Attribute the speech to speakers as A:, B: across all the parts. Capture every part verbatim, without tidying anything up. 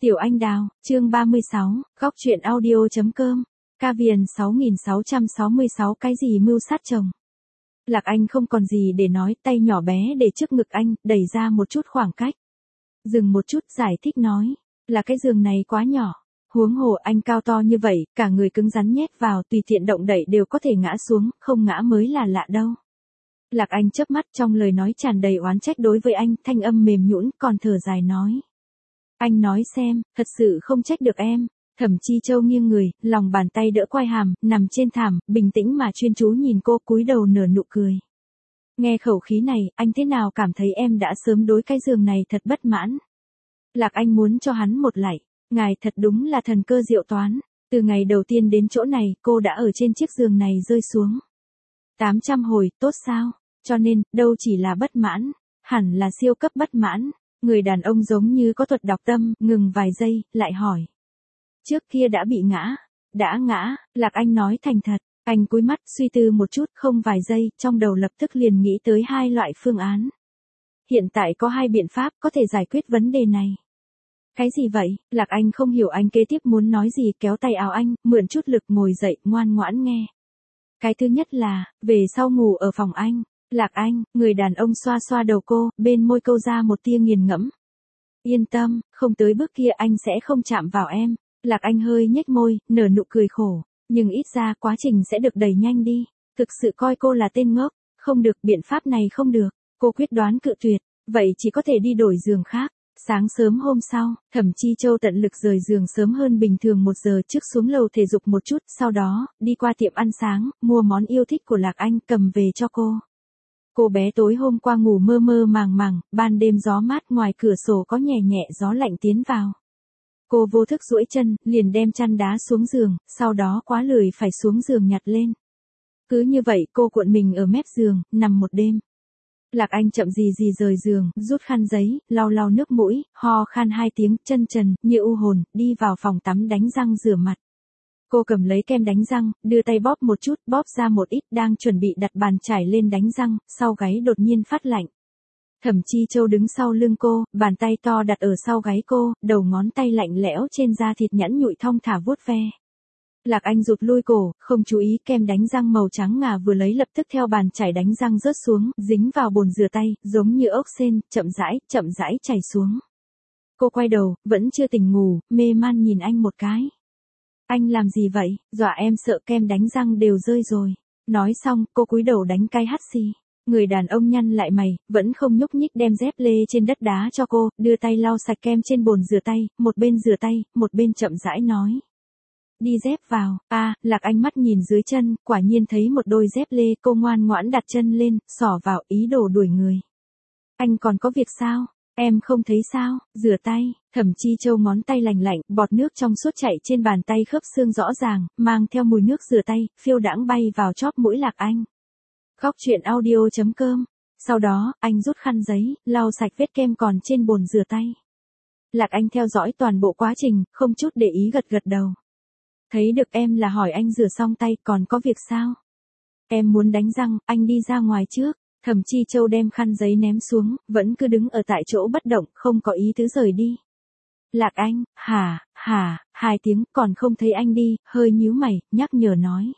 A: Tiểu Anh Đào, chương ba mươi sáu, góc truyện audio.com, ca viền sáu nghìn sáu trăm sáu mươi sáu cái gì mưu sát chồng. Lạc Anh không còn gì để nói, tay nhỏ bé để trước ngực anh, đẩy ra một chút khoảng cách. Dừng một chút giải thích nói, là cái giường này quá nhỏ. Huống hồ anh cao to như vậy, cả người cứng rắn nhét vào tùy tiện động đậy đều có thể ngã xuống, không ngã mới là lạ đâu. Lạc Anh chớp mắt trong lời nói tràn đầy oán trách đối với anh, thanh âm mềm nhũn còn thở dài nói. Anh nói xem, thật sự không trách được em. Thẩm Chi Châu nghiêng người, lòng bàn tay đỡ quai hàm, nằm trên thảm, bình tĩnh mà chuyên chú nhìn cô, cúi đầu nở nụ cười. Nghe khẩu khí này, anh thế nào cảm thấy em đã sớm đối cái giường này thật bất mãn. Lạc Anh muốn cho hắn một lạy, ngài thật đúng là thần cơ diệu toán. Từ ngày đầu tiên đến chỗ này, cô đã ở trên chiếc giường này rơi xuống. tám trăm hồi, tốt sao? Cho nên, đâu chỉ là bất mãn, hẳn là siêu cấp bất mãn. Người đàn ông giống như có thuật đọc tâm, ngừng vài giây, lại hỏi. Trước kia đã bị ngã, đã ngã, Lạc Anh nói thành thật, anh cúi mắt suy tư một chút, không vài giây, trong đầu lập tức liền nghĩ tới hai loại phương án. Hiện tại có hai biện pháp có thể giải quyết vấn đề này. Cái gì vậy? Lạc Anh không hiểu anh kế tiếp muốn nói gì, kéo tay áo anh, mượn chút lực ngồi dậy, ngoan ngoãn nghe. Cái thứ nhất là, về sau ngủ ở phòng anh. Lạc Anh, người đàn ông xoa xoa đầu cô, bên môi câu ra một tia nghiền ngẫm. Yên tâm, không tới bước kia anh sẽ không chạm vào em. Lạc Anh hơi nhếch môi, nở nụ cười khổ, nhưng ít ra quá trình sẽ được đẩy nhanh đi. Thực sự coi cô là tên ngốc, không được, biện pháp này không được. Cô quyết đoán cự tuyệt, vậy chỉ có thể đi đổi giường khác. Sáng sớm hôm sau, Thẩm Chi Châu tận lực rời giường sớm hơn bình thường một giờ trước xuống lầu thể dục một chút, sau đó, đi qua tiệm ăn sáng, mua món yêu thích của Lạc Anh cầm về cho cô. Cô bé tối hôm qua ngủ mơ mơ màng màng, ban đêm gió mát ngoài cửa sổ có nhẹ nhẹ gió lạnh tiến vào. Cô vô thức duỗi chân, liền đem chăn đá xuống giường, sau đó quá lười phải xuống giường nhặt lên. Cứ như vậy cô cuộn mình ở mép giường, nằm một đêm. Lạc Anh chậm gì gì rời giường, rút khăn giấy, lau lau nước mũi, ho khan hai tiếng, chân trần, như u hồn, đi vào phòng tắm đánh răng rửa mặt. Cô cầm lấy kem đánh răng, đưa tay bóp một chút, bóp ra một ít, đang chuẩn bị đặt bàn chải lên đánh răng, sau gáy đột nhiên phát lạnh. Thẩm Chi Châu đứng sau lưng cô, bàn tay to đặt ở sau gáy cô, đầu ngón tay lạnh lẽo trên da thịt nhẵn nhụi thong thả vuốt ve. Lạc Anh rụt lui cổ, không chú ý kem đánh răng màu trắng ngà vừa lấy lập tức theo bàn chải đánh răng rớt xuống, dính vào bồn rửa tay, giống như ốc sên, chậm rãi, chậm rãi chảy xuống. Cô quay đầu, vẫn chưa tỉnh ngủ, mê man nhìn anh một cái. Anh làm gì vậy, dọa em sợ kem đánh răng đều rơi rồi. Nói xong, cô cúi đầu đánh cái hắt xì. Người đàn ông nhăn lại mày, vẫn không nhúc nhích đem dép lê trên đất đá cho cô, đưa tay lau sạch kem trên bồn rửa tay, một bên rửa tay, một bên chậm rãi nói. Đi dép vào, a à, Lạc Anh mắt nhìn dưới chân, quả nhiên thấy một đôi dép lê, cô ngoan ngoãn đặt chân lên, xỏ vào ý đồ đuổi người. Anh còn có việc sao? Em không thấy sao? Rửa tay. Thẩm Chi Châu ngón tay lành lạnh, bọt nước trong suốt chảy trên bàn tay khớp xương rõ ràng, mang theo mùi nước rửa tay, phiêu đãng bay vào chóp mũi Lạc Anh. Góc truyện audio.com. Sau đó, anh rút khăn giấy, lau sạch vết kem còn trên bồn rửa tay. Lạc Anh theo dõi toàn bộ quá trình, không chút để ý gật gật đầu. Thấy được em là hỏi anh rửa xong tay, còn có việc sao? Em muốn đánh răng, anh đi ra ngoài trước. Thẩm Chi Châu đem khăn giấy ném xuống, vẫn cứ đứng ở tại chỗ bất động, không có ý tứ rời đi. Lạc Anh, hả, hả, hai tiếng, còn không thấy anh đi, hơi nhíu mày, nhắc nhở nói.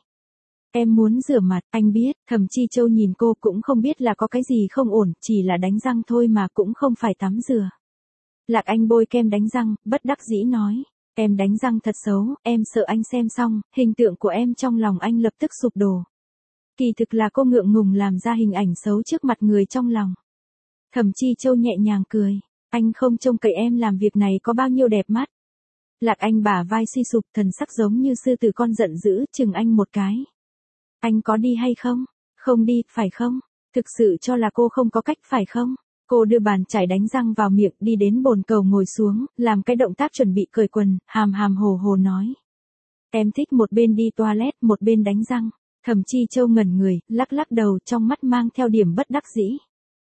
A: Em muốn rửa mặt, anh biết, Thẩm Chi Châu nhìn cô cũng không biết là có cái gì không ổn, chỉ là đánh răng thôi mà cũng không phải tắm rửa. Lạc Anh bôi kem đánh răng, bất đắc dĩ nói. Em đánh răng thật xấu, em sợ anh xem xong, hình tượng của em trong lòng anh lập tức sụp đổ. Kỳ thực là cô ngượng ngùng làm ra hình ảnh xấu trước mặt người trong lòng. Thẩm Chi Châu nhẹ nhàng cười, anh không trông cậy em làm việc này có bao nhiêu đẹp mắt. Lạc Anh bả vai suy sụp, thần sắc giống như sư tử con giận dữ, chừng anh một cái. Anh có đi hay không? Không đi, phải không? Thực sự cho là cô không có cách phải không? Cô đưa bàn chải đánh răng vào miệng, đi đến bồn cầu ngồi xuống, làm cái động tác chuẩn bị cởi quần, hàm hàm hồ hồ nói. Em thích một bên đi toilet, một bên đánh răng. Thẩm Chi Châu ngẩn người, lắc lắc đầu, trong mắt mang theo điểm bất đắc dĩ.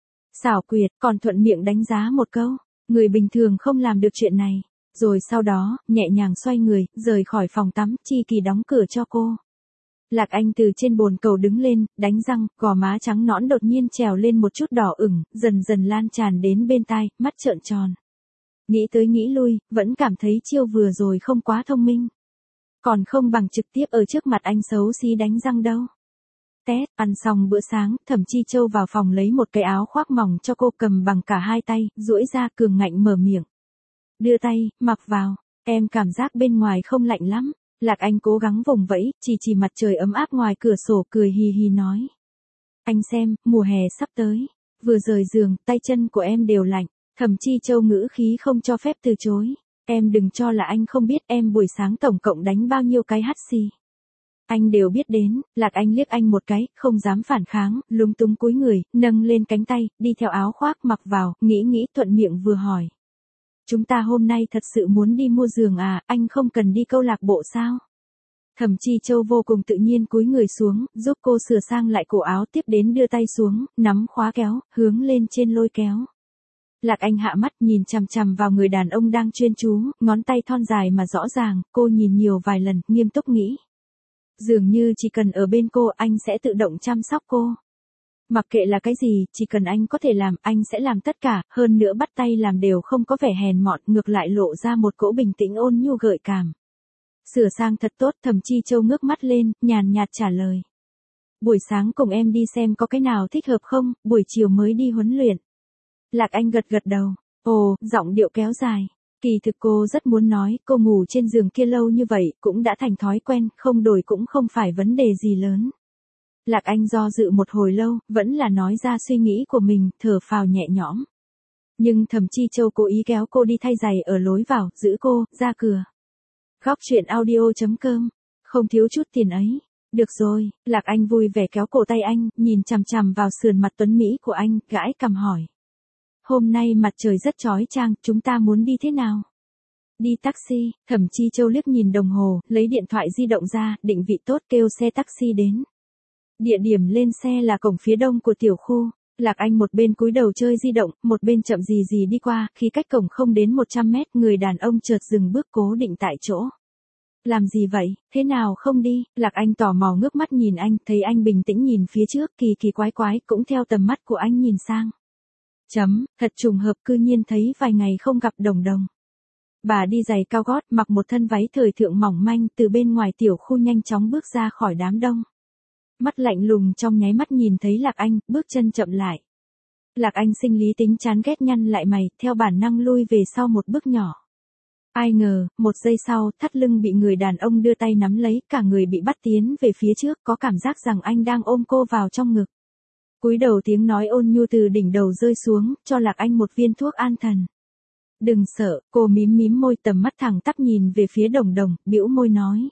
A: Xảo quyệt, còn thuận miệng đánh giá một câu, người bình thường không làm được chuyện này. Rồi sau đó, nhẹ nhàng xoay người, rời khỏi phòng tắm, Chi Kỳ đóng cửa cho cô. Lạc Anh từ trên bồn cầu đứng lên, đánh răng, gò má trắng nõn đột nhiên trèo lên một chút đỏ ửng, dần dần lan tràn đến bên tai, mắt trợn tròn. Nghĩ tới nghĩ lui, vẫn cảm thấy chiêu vừa rồi không quá thông minh. Còn không bằng trực tiếp ở trước mặt anh xấu xí đánh răng đâu. Tét, ăn xong bữa sáng, Thẩm Chi Châu vào phòng lấy một cái áo khoác mỏng cho cô cầm bằng cả hai tay, duỗi ra cường ngạnh mở miệng. Đưa tay, mặc vào, em cảm giác bên ngoài không lạnh lắm. Lạc Anh cố gắng vùng vẫy, chỉ chỉ mặt trời ấm áp ngoài cửa sổ cười hì hì nói. Anh xem, mùa hè sắp tới. Vừa rời giường, tay chân của em đều lạnh. Thẩm Chi Châu ngữ khí không cho phép từ chối. Em đừng cho là anh không biết em buổi sáng tổng cộng đánh bao nhiêu cái hắt xì. Anh đều biết đến. Lạc Anh liếc anh một cái, không dám phản kháng, lúng túng cúi người, nâng lên cánh tay, đi theo áo khoác mặc vào, nghĩ nghĩ thuận miệng vừa hỏi. Chúng ta hôm nay thật sự muốn đi mua giường à, anh không cần đi câu lạc bộ sao? Thẩm Chi Châu vô cùng tự nhiên cúi người xuống, giúp cô sửa sang lại cổ áo, tiếp đến đưa tay xuống, nắm khóa kéo, hướng lên trên lôi kéo. Lạc Anh hạ mắt nhìn chằm chằm vào người đàn ông đang chuyên chú, ngón tay thon dài mà rõ ràng, cô nhìn nhiều vài lần, nghiêm túc nghĩ. Dường như chỉ cần ở bên cô anh sẽ tự động chăm sóc cô. Mặc kệ là cái gì, chỉ cần anh có thể làm, anh sẽ làm tất cả, hơn nữa bắt tay làm đều không có vẻ hèn mọn, ngược lại lộ ra một cỗ bình tĩnh ôn nhu gợi cảm. Sửa sang thật tốt, Thẩm Chi Châu ngước mắt lên, nhàn nhạt trả lời. Buổi sáng cùng em đi xem có cái nào thích hợp không, buổi chiều mới đi huấn luyện. Lạc Anh gật gật đầu, ồ, giọng điệu kéo dài. Kỳ thực cô rất muốn nói, cô ngủ trên giường kia lâu như vậy, cũng đã thành thói quen, không đổi cũng không phải vấn đề gì lớn. Lạc Anh do dự một hồi lâu, vẫn là nói ra suy nghĩ của mình, thở phào nhẹ nhõm. Nhưng Thẩm Chi Châu cố ý kéo cô đi thay giày ở lối vào, giữ cô, ra cửa. Góc truyện audio chấm com, không thiếu chút tiền ấy. Được rồi, Lạc Anh vui vẻ kéo cổ tay anh, nhìn chằm chằm vào sườn mặt tuấn Mỹ của anh, gãi cằm hỏi. Hôm nay mặt trời rất chói chang, chúng ta muốn đi thế nào? Đi taxi, Thẩm Chi Châu liếc nhìn đồng hồ, lấy điện thoại di động ra, định vị tốt kêu xe taxi đến. Địa điểm lên xe là cổng phía đông của tiểu khu. Lạc Anh một bên cúi đầu chơi di động, một bên chậm gì gì đi qua, khi cách cổng không đến một trăm mét, người đàn ông chợt dừng bước cố định tại chỗ. Làm gì vậy, thế nào không đi? Lạc Anh tò mò ngước mắt nhìn anh, thấy anh bình tĩnh nhìn phía trước, kỳ kỳ quái quái, cũng theo tầm mắt của anh nhìn sang. Chấm, thật trùng hợp cư nhiên thấy vài ngày không gặp Đồng Đồng. Bà đi giày cao gót, mặc một thân váy thời thượng mỏng manh, từ bên ngoài tiểu khu nhanh chóng bước ra khỏi đám đông. Mắt lạnh lùng trong nháy mắt nhìn thấy Lạc Anh, bước chân chậm lại. Lạc Anh sinh lý tính chán ghét nhăn lại mày, theo bản năng lui về sau một bước nhỏ. Ai ngờ, một giây sau, thắt lưng bị người đàn ông đưa tay nắm lấy, cả người bị bắt tiến về phía trước, có cảm giác rằng anh đang ôm cô vào trong ngực. Cúi đầu tiếng nói ôn nhu từ đỉnh đầu rơi xuống, cho Lạc Anh một viên thuốc an thần. Đừng sợ, cô mím mím môi, tầm mắt thẳng tắp nhìn về phía Đồng Đồng, bĩu môi nói.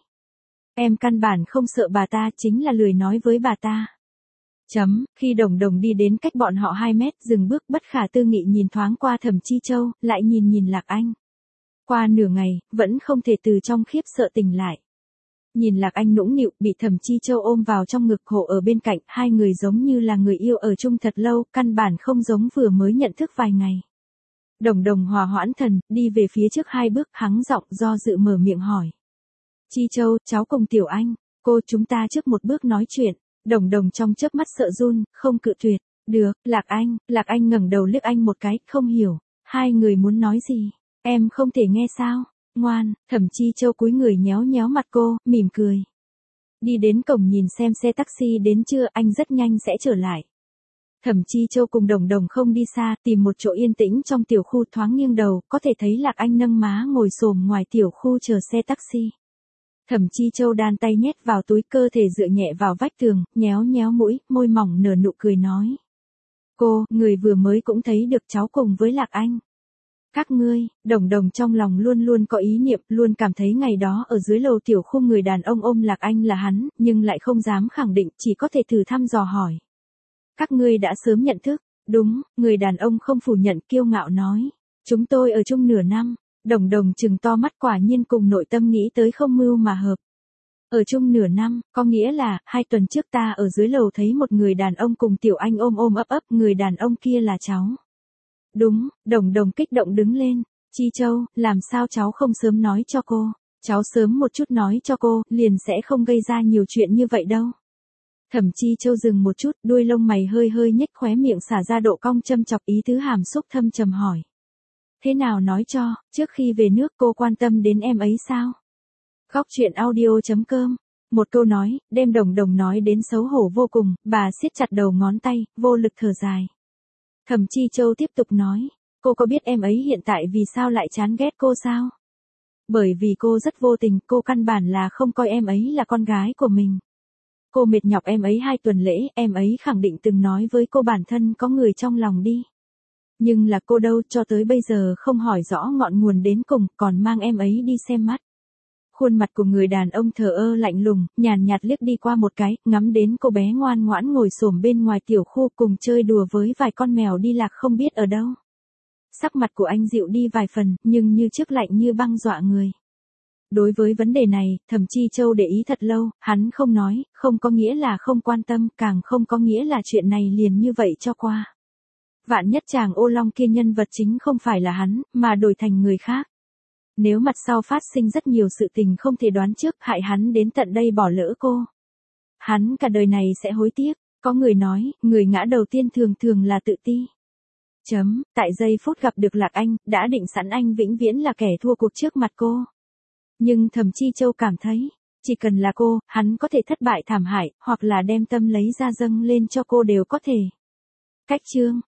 A: Em căn bản không sợ bà ta, chính là lười nói với bà ta. Chấm, khi Đồng Đồng đi đến cách bọn họ hai mét, dừng bước bất khả tư nghị nhìn thoáng qua Thẩm Chi Châu, lại nhìn nhìn Lạc Anh. Qua nửa ngày, vẫn không thể từ trong khiếp sợ tỉnh lại. Nhìn Lạc Anh nũng nịu, bị Thẩm Chi Châu ôm vào trong ngực, hộ ở bên cạnh, hai người giống như là người yêu ở chung thật lâu, căn bản không giống vừa mới nhận thức vài ngày. Đồng Đồng hòa hoãn thần, đi về phía trước hai bước, hắng giọng do dự mở miệng hỏi. Chi Châu, cháu cùng Tiểu Anh, cô chúng ta trước một bước nói chuyện. Đồng Đồng trong chớp mắt sợ run, không cự tuyệt. Được, Lạc Anh, Lạc Anh ngẩng đầu liếc anh một cái, không hiểu. Hai người muốn nói gì? Em không thể nghe sao? Ngoan, Thẩm Chi Châu cúi người nhéo nhéo mặt cô, mỉm cười. Đi đến cổng nhìn xem xe taxi đến chưa, anh rất nhanh sẽ trở lại. Thẩm Chi Châu cùng Đồng Đồng không đi xa, tìm một chỗ yên tĩnh trong tiểu khu, thoáng nghiêng đầu, có thể thấy Lạc Anh nâng má ngồi xổm ngoài tiểu khu chờ xe taxi. Thẩm Chi Châu đan tay nhét vào túi, cơ thể dựa nhẹ vào vách tường, nhéo nhéo mũi, môi mỏng nở nụ cười nói. Cô, người vừa mới cũng thấy được cháu cùng với Lạc Anh. Các ngươi, Đồng Đồng trong lòng luôn luôn có ý niệm, luôn cảm thấy ngày đó ở dưới lầu tiểu khu người đàn ông ôm Lạc Anh là hắn, nhưng lại không dám khẳng định, chỉ có thể thử thăm dò hỏi. Các ngươi đã sớm nhận thức, đúng, người đàn ông không phủ nhận, kiêu ngạo nói. Chúng tôi ở chung nửa năm. Đồng Đồng trừng to mắt, quả nhiên cùng nội tâm nghĩ tới không mưu mà hợp. Ở chung nửa năm, có nghĩa là, hai tuần trước ta ở dưới lầu thấy một người đàn ông cùng Tiểu Anh ôm ôm ấp ấp, người đàn ông kia là cháu. Đúng, Đồng Đồng kích động đứng lên. Chi Châu, làm sao cháu không sớm nói cho cô? Cháu sớm một chút nói cho cô, liền sẽ không gây ra nhiều chuyện như vậy đâu. Thẩm Chi Châu dừng một chút, đuôi lông mày hơi hơi nhếch, khóe miệng xả ra độ cong châm chọc, ý tứ hàm xúc thâm trầm hỏi. Thế nào nói cho, trước khi về nước cô quan tâm đến em ấy sao? Góc truyện audio.com. Một câu nói, đem Đồng Đồng nói đến xấu hổ vô cùng, bà siết chặt đầu ngón tay, vô lực thở dài. Thẩm Chi Châu tiếp tục nói, cô có biết em ấy hiện tại vì sao lại chán ghét cô sao? Bởi vì cô rất vô tình, cô căn bản là không coi em ấy là con gái của mình. Cô mệt nhọc em ấy hai tuần lễ, em ấy khẳng định từng nói với cô bản thân có người trong lòng đi. Nhưng là cô đâu, cho tới bây giờ không hỏi rõ ngọn nguồn đến cùng, còn mang em ấy đi xem mắt. Khuôn mặt của người đàn ông thờ ơ lạnh lùng, nhàn nhạt liếc đi qua một cái, ngắm đến cô bé ngoan ngoãn ngồi xổm bên ngoài tiểu khu cùng chơi đùa với vài con mèo đi lạc không biết ở đâu. Sắc mặt của anh dịu đi vài phần, nhưng như trước lạnh như băng dọa người. Đối với vấn đề này, Thẩm Chi Châu để ý thật lâu, hắn không nói, không có nghĩa là không quan tâm, càng không có nghĩa là chuyện này liền như vậy cho qua. Vạn nhất chàng ô long kia nhân vật chính không phải là hắn, mà đổi thành người khác. Nếu mặt sau phát sinh rất nhiều sự tình không thể đoán trước, hại hắn đến tận đây bỏ lỡ cô. Hắn cả đời này sẽ hối tiếc. Có người nói, người ngã đầu tiên thường thường là tự ti. Chấm, tại giây phút gặp được Lạc Anh, đã định sẵn anh vĩnh viễn là kẻ thua cuộc trước mặt cô. Nhưng Thẩm Chi Châu cảm thấy, chỉ cần là cô, hắn có thể thất bại thảm hại, hoặc là đem tâm lấy ra dâng lên cho cô đều có thể. Cách chương.